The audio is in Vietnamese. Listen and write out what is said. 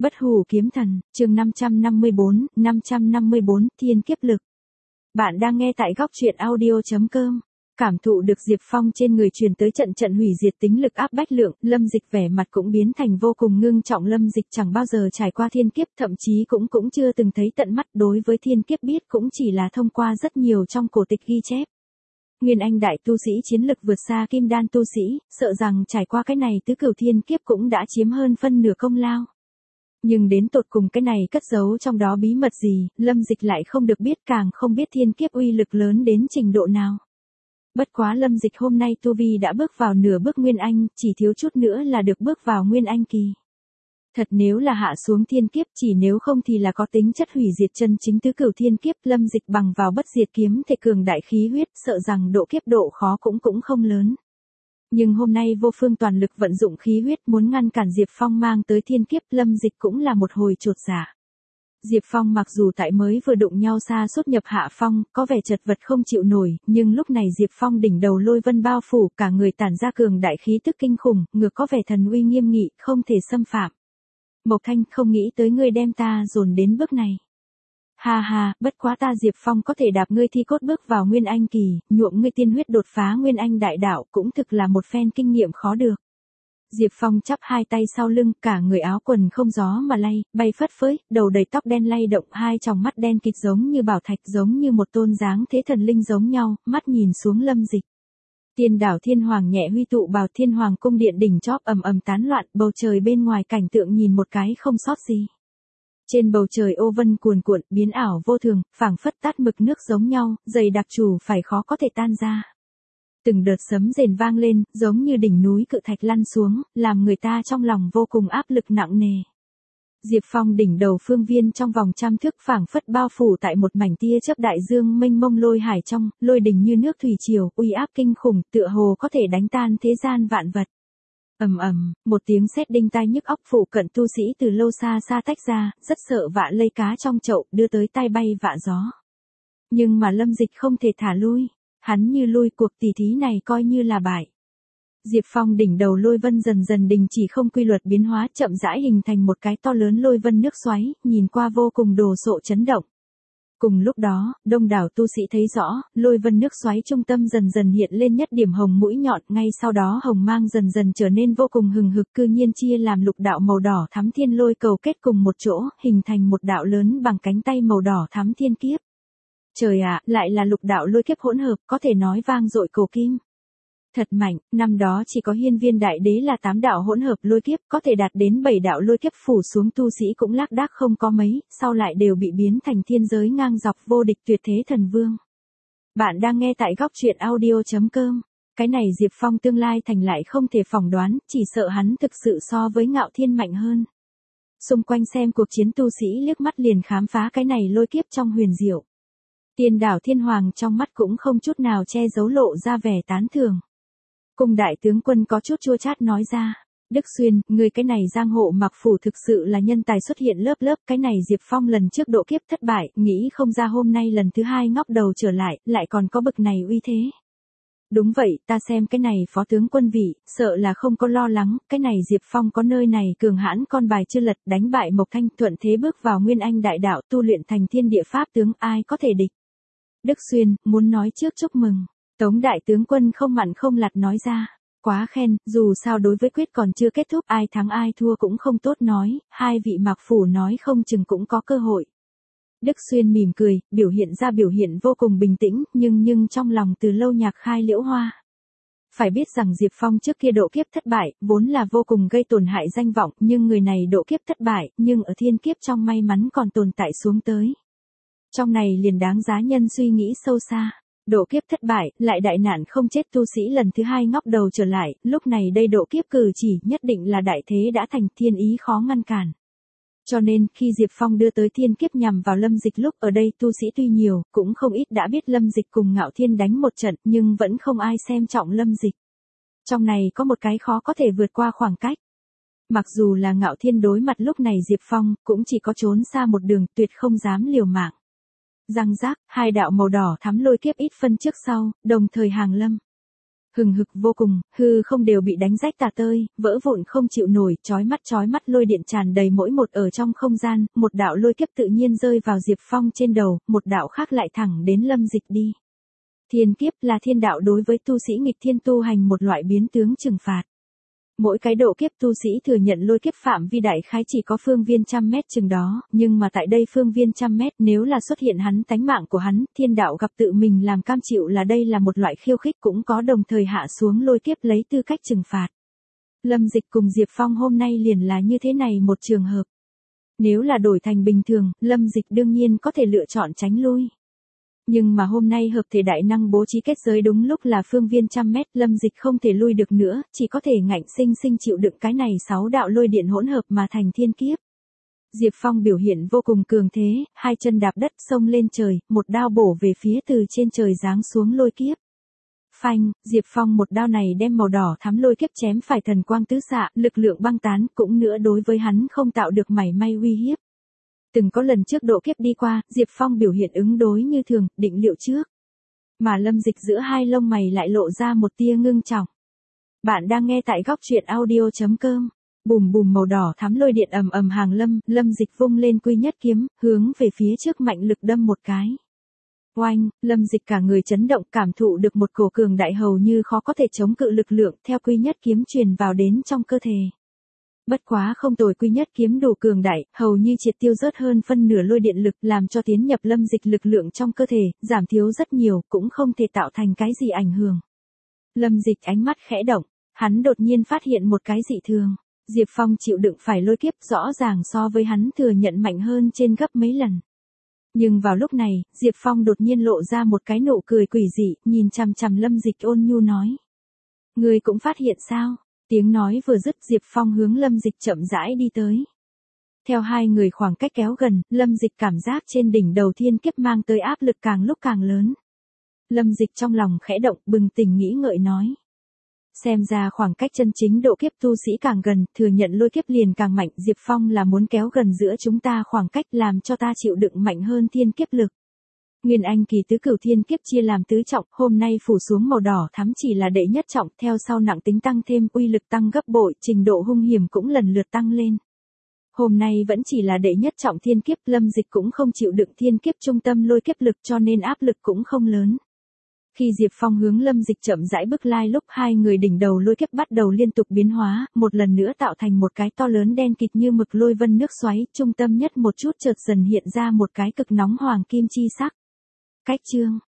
Bất hủ kiếm thần, chương 554, thiên kiếp lực. Bạn đang nghe tại góc truyện audio.com. Cảm thụ được Diệp Phong trên người truyền tới trận trận hủy diệt tính lực áp bách lượng, Lâm Dịch vẻ mặt cũng biến thành vô cùng ngưng trọng. Lâm Dịch chẳng bao giờ trải qua thiên kiếp, thậm chí cũng chưa từng thấy tận mắt, đối với thiên kiếp biết cũng chỉ là thông qua rất nhiều trong cổ tịch ghi chép. Nguyên Anh đại tu sĩ chiến lực vượt xa Kim Đan tu sĩ, sợ rằng trải qua cái này tứ cửu thiên kiếp cũng đã chiếm hơn phân nửa công lao. Nhưng đến tột cùng cái này cất giấu trong đó bí mật gì, Lâm Dịch lại không được biết, càng không biết thiên kiếp uy lực lớn đến trình độ nào. Bất quá Lâm Dịch hôm nay tu vi đã bước vào nửa bước Nguyên Anh, chỉ thiếu chút nữa là được bước vào Nguyên Anh kỳ. Thật nếu là hạ xuống thiên kiếp, chỉ nếu không thì là có tính chất hủy diệt chân chính tứ cửu thiên kiếp. Lâm Dịch bằng vào bất diệt kiếm thể cường đại khí huyết, sợ rằng độ kiếp độ khó cũng không lớn. Nhưng hôm nay vô phương toàn lực vận dụng khí huyết muốn ngăn cản Diệp Phong mang tới thiên kiếp, Lâm Dịch cũng là một hồi chột dạ. Diệp Phong mặc dù tại mới vừa đụng nhau xa sút nhập hạ phong, có vẻ chật vật không chịu nổi, nhưng lúc này Diệp Phong đỉnh đầu lôi vân bao phủ, cả người tản ra cường đại khí tức kinh khủng, ngược có vẻ thần uy nghiêm nghị, không thể xâm phạm. Mộc Thanh, không nghĩ tới ngươi đem ta dồn đến bước này. Ha ha, bất quá ta Diệp Phong có thể đạp ngươi thi cốt bước vào Nguyên Anh kỳ, nhuộm ngươi tiên huyết đột phá Nguyên Anh đại đạo, cũng thực là một phen kinh nghiệm khó được. Diệp Phong chắp hai tay sau lưng, cả người áo quần không gió mà lay, bay phất phới, đầu đầy tóc đen lay động, hai tròng mắt đen kịt giống như bảo thạch, giống như một tôn dáng thế thần linh giống nhau, mắt nhìn xuống Lâm Dịch. Tiên đảo Thiên Hoàng nhẹ huy tụ bào, Thiên Hoàng cung điện đỉnh chóp ầm ầm tán loạn, bầu trời bên ngoài cảnh tượng nhìn một cái không sót gì. Trên bầu trời ô vân cuồn cuộn, biến ảo vô thường, phảng phất tát mực nước giống nhau, dày đặc trù phải khó có thể tan ra. Từng đợt sấm rền vang lên, giống như đỉnh núi cự thạch lăn xuống, làm người ta trong lòng vô cùng áp lực nặng nề. Diệp Phong đỉnh đầu phương viên trong vòng trăm thước phảng phất bao phủ tại một mảnh tia chớp đại dương mênh mông lôi hải trong, lôi đỉnh như nước thủy triều, uy áp kinh khủng, tựa hồ có thể đánh tan thế gian vạn vật. Ầm ầm, một tiếng sét đinh tai nhức óc, phụ cận tu sĩ từ lâu xa tách ra, rất sợ vạ lây cá trong chậu, đưa tới tai bay vạ gió. Nhưng mà Lâm Dịch không thể thả lui, hắn như lui, cuộc tỷ thí này coi như là bại. Diệp Phong đỉnh đầu lôi vân dần dần đình chỉ không quy luật biến hóa, chậm rãi hình thành một cái to lớn lôi vân nước xoáy, nhìn qua vô cùng đồ sộ chấn động. Cùng lúc đó, đông đảo tu sĩ thấy rõ, lôi vân nước xoáy trung tâm dần dần hiện lên nhất điểm hồng mũi nhọn, ngay sau đó hồng mang dần dần trở nên vô cùng hừng hực, cư nhiên chia làm lục đạo màu đỏ thắm thiên lôi cầu kết cùng một chỗ, hình thành một đạo lớn bằng cánh tay màu đỏ thắm thiên kiếp. Trời ạ, lại là lục đạo lôi kiếp hỗn hợp, có thể nói vang dội cổ kim. Thật mạnh, năm đó chỉ có Hiên Viên Đại Đế là 8 đạo hỗn hợp lôi kiếp, có thể đạt đến 7 đạo lôi kiếp phủ xuống tu sĩ cũng lác đác không có mấy, sau lại đều bị biến thành thiên giới ngang dọc vô địch tuyệt thế thần vương. Bạn đang nghe tại góc truyện audio.com. Cái này Diệp Phong tương lai thành lại không thể phỏng đoán, chỉ sợ hắn thực sự so với Ngạo Thiên mạnh hơn. Xung quanh xem cuộc chiến tu sĩ liếc mắt liền khám phá cái này lôi kiếp trong huyền diệu. Tiên đảo Thiên Hoàng trong mắt cũng không chút nào che giấu lộ ra vẻ tán thưởng. Cung đại tướng quân có chút chua chát nói ra, Đức Xuyên, người cái này giang hộ mặc phủ thực sự là nhân tài xuất hiện lớp, cái này Diệp Phong lần trước độ kiếp thất bại, nghĩ không ra hôm nay lần thứ hai ngóc đầu trở lại còn có bực này uy thế. Đúng vậy, ta xem cái này phó tướng quân vị, sợ là không có lo lắng, cái này Diệp Phong có nơi này cường hãn con bài chưa lật, đánh bại Mộc Thanh, thuận thế bước vào Nguyên Anh đại đạo, tu luyện thành thiên địa pháp tướng, ai có thể địch. Đức Xuyên, muốn nói trước chúc mừng. Tống đại tướng quân không mặn không lạt nói ra, quá khen, dù sao đối với quyết còn chưa kết thúc, ai thắng ai thua cũng không tốt nói, hai vị mặc phủ nói không chừng cũng có cơ hội. Đức Xuyên mỉm cười, biểu hiện vô cùng bình tĩnh, nhưng trong lòng từ lâu nhạc khai liễu hoa. Phải biết rằng Diệp Phong trước kia độ kiếp thất bại, vốn là vô cùng gây tổn hại danh vọng, nhưng người này độ kiếp thất bại, nhưng ở thiên kiếp trong may mắn còn tồn tại xuống tới. Trong này liền đáng giá nhân suy nghĩ sâu xa. Độ kiếp thất bại, lại đại nạn không chết, tu sĩ lần thứ hai ngóc đầu trở lại, lúc này đây độ kiếp cử chỉ nhất định là đại thế đã thành, thiên ý khó ngăn cản. Cho nên, khi Diệp Phong đưa tới thiên kiếp nhằm vào Lâm Dịch lúc ở đây tu sĩ tuy nhiều, cũng không ít đã biết Lâm Dịch cùng Ngạo Thiên đánh một trận, nhưng vẫn không ai xem trọng Lâm Dịch. Trong này có một cái khó có thể vượt qua khoảng cách. Mặc dù là Ngạo Thiên đối mặt lúc này Diệp Phong, cũng chỉ có trốn xa một đường, tuyệt không dám liều mạng. Răng rác, hai đạo màu đỏ thắm lôi kiếp ít phân trước sau, đồng thời hàng lâm. Hừng hực vô cùng, hư không đều bị đánh rách tả tơi, vỡ vụn không chịu nổi, chói mắt lôi điện tràn đầy mỗi một ở trong không gian, một đạo lôi kiếp tự nhiên rơi vào Diệp Phong trên đầu, một đạo khác lại thẳng đến Lâm Dịch đi. Thiên kiếp là thiên đạo đối với tu sĩ nghịch thiên tu hành một loại biến tướng trừng phạt. Mỗi cái độ kiếp tu sĩ thừa nhận lôi kiếp phạm vi đại khái chỉ có phương viên 100 mét chừng đó, nhưng mà tại đây phương viên 100 mét nếu là xuất hiện hắn tánh mạng của hắn, thiên đạo gặp tự mình làm cam chịu là đây là một loại khiêu khích cũng có đồng thời hạ xuống lôi kiếp lấy tư cách trừng phạt. Lâm Dịch cùng Diệp Phong hôm nay liền là như thế này một trường hợp. Nếu là đổi thành bình thường, Lâm Dịch đương nhiên có thể lựa chọn tránh lui. Nhưng mà hôm nay hợp thể đại năng bố trí kết giới đúng lúc là phương viên 100 mét, Lâm Dịch không thể lui được nữa, chỉ có thể ngạnh sinh chịu đựng cái này 6 đạo lôi điện hỗn hợp mà thành thiên kiếp. Diệp Phong biểu hiện vô cùng cường thế, hai chân đạp đất xông lên trời, một đao bổ về phía từ trên trời giáng xuống lôi kiếp. Phanh, Diệp Phong một đao này đem màu đỏ thắm lôi kiếp chém phải thần quang tứ xạ, lực lượng băng tán, cũng nữa đối với hắn không tạo được mảy may uy hiếp. Từng có lần trước độ kiếp đi qua, Diệp Phong biểu hiện ứng đối như thường, định liệu trước. Mà Lâm Dịch giữa hai lông mày lại lộ ra một tia ngưng trọng. Bạn đang nghe tại góc truyện audio.com. Bùm bùm màu đỏ thắm lôi điện ầm ầm hàng lâm, Lâm Dịch vung lên quy nhất kiếm, hướng về phía trước mạnh lực đâm một cái. Oanh, Lâm Dịch cả người chấn động, cảm thụ được một cổ cường đại hầu như khó có thể chống cự lực lượng theo quy nhất kiếm truyền vào đến trong cơ thể. Bất quá không tồi, quy nhất kiếm đủ cường đại, hầu như triệt tiêu rớt hơn phân nửa lôi điện lực, làm cho tiến nhập Lâm Dịch lực lượng trong cơ thể, giảm thiếu rất nhiều, cũng không thể tạo thành cái gì ảnh hưởng. Lâm Dịch ánh mắt khẽ động, hắn đột nhiên phát hiện một cái dị thường. Diệp Phong chịu đựng phải lôi kiếp rõ ràng so với hắn thừa nhận mạnh hơn trên gấp mấy lần. Nhưng vào lúc này, Diệp Phong đột nhiên lộ ra một cái nụ cười quỷ dị, nhìn chằm chằm Lâm Dịch ôn nhu nói. Ngươi cũng phát hiện sao? Tiếng nói vừa dứt, Diệp Phong hướng Lâm Dịch chậm rãi đi tới. Theo hai người khoảng cách kéo gần, Lâm Dịch cảm giác trên đỉnh đầu thiên kiếp mang tới áp lực càng lúc càng lớn. Lâm Dịch trong lòng khẽ động, bừng tỉnh nghĩ ngợi nói. Xem ra khoảng cách chân chính độ kiếp tu sĩ càng gần, thừa nhận lôi kiếp liền càng mạnh, Diệp Phong là muốn kéo gần giữa chúng ta khoảng cách làm cho ta chịu đựng mạnh hơn thiên kiếp lực. Nguyên Anh kỳ tứ cửu thiên kiếp chia làm tứ trọng, hôm nay phủ xuống màu đỏ thắm chỉ là đệ nhất trọng, theo sau nặng tính tăng thêm, uy lực tăng gấp bội, trình độ hung hiểm cũng lần lượt tăng lên. Hôm nay vẫn chỉ là đệ nhất trọng thiên kiếp, Lâm Dịch cũng không chịu đựng thiên kiếp trung tâm lôi kiếp lực cho nên áp lực cũng không lớn. Khi Diệp Phong hướng Lâm Dịch chậm rãi bước lai lúc hai người đỉnh đầu lôi kiếp bắt đầu liên tục biến hóa, một lần nữa tạo thành một cái to lớn đen kịt như mực lôi vân nước xoáy, trung tâm nhất một chút chợt dần hiện ra một cái cực nóng hoàng kim chi sắc. Cách chương